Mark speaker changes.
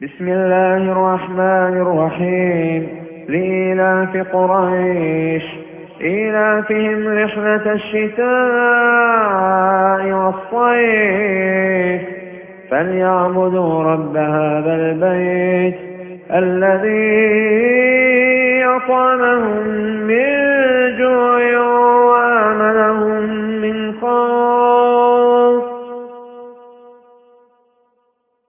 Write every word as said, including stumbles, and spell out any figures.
Speaker 1: بسم الله الرحمن الرحيم. لإيلاف قريش إيلافهم رحلة الشتاء والصيف فليعبدوا رب هذا البيت الذي أطعمهم من جوع